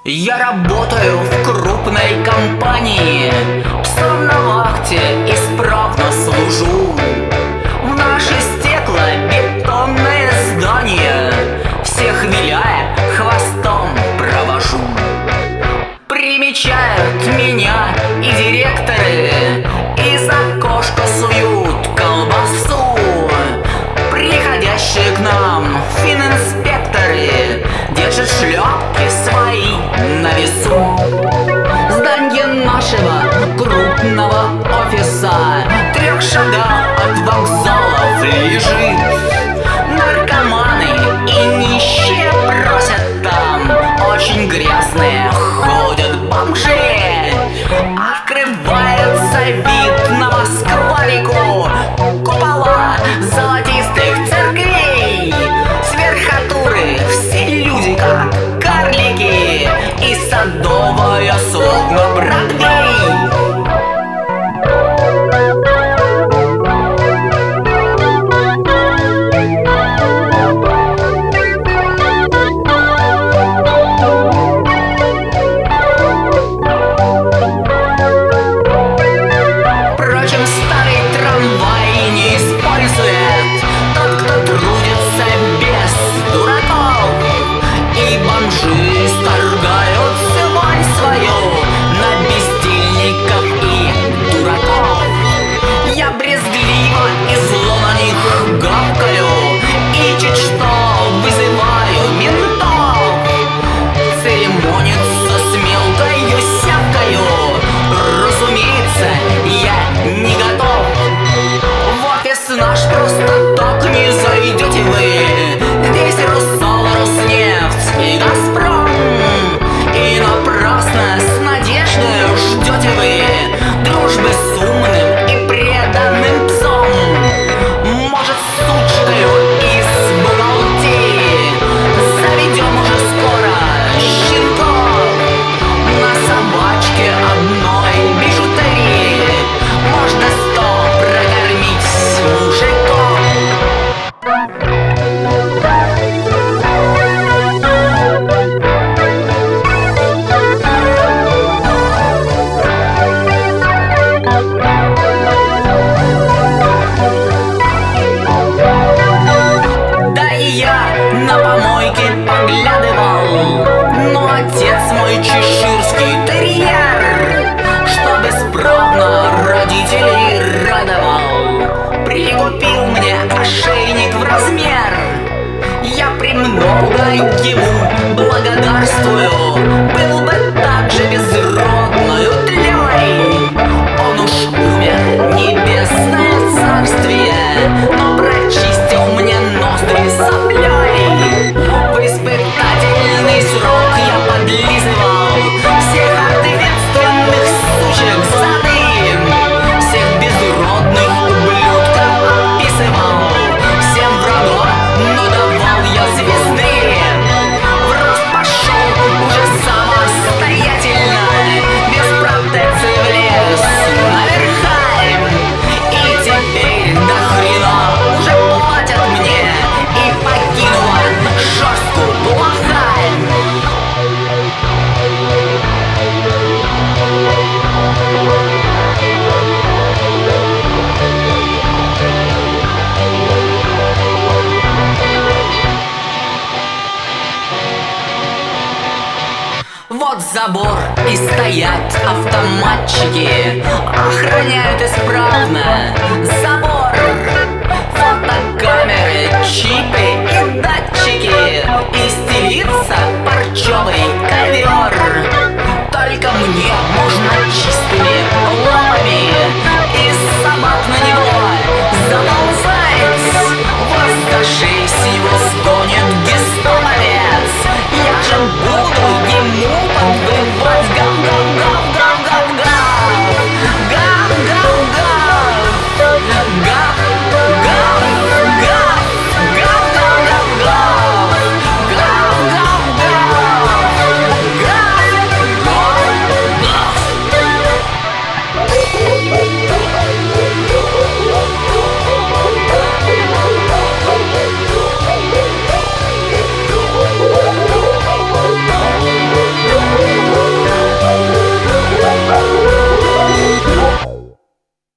Я работаю в крупной компании, псом на вахте исправно служу. В наше стеклобетонное здание всех виляя хвостом провожу. Примечают меня и директоры, из окошка суют колбасу. Приходящие к нам фининспекторы держат шлепки свои на весу. Здание нашего крупного офиса 3 шагах от вокзалов лежит. Наркоманы и нищие просят там, очень грязные ходят бомжи. Открывается вид на Москва-реку, купола золотистых церквей. С верхотуры все люди как карлики, и Садовая словно Бродвей. Наш просто так не зайдете вы. Здесь Русал, Роснефть и Газпром. И напрасно с надеждой ждете вы дружбы с умным и преданным псом. Может, с сучкою из бухгалтерии заведем уже скоро щенков. На собачке одной бижутерии можно 100 прокормить мужиков. Да и я на помойке поглядывал, но отец мой чеширский терьер, чтоб исправно родителей радовал, прикупил мне ошейник в размер. Я премного ему благодарствую, был бы так же безродною тлей. Он уж умер, небесное царствие, но прочистил мне ноздри соплей. В испытательный срок я подлизывал всех ответственных сучек зады, всех безродных ублюдков описывал, всем врагов надавал я звезды. В рост пошел уже самостоятельно, без протекции в лес на Верхайм. И теперь до хрена уже платят мне, и покинула жесткую Блохань. Вот забор и стоят автоматчики, охраняют исправно забор. Фотокамеры, чипы и датчики, и стелится парчевый ковер. Только мне можно чистыми лапами из собак на него заползать. Вас за шесть его сгонит гестаповец, я же буду ему подвывать.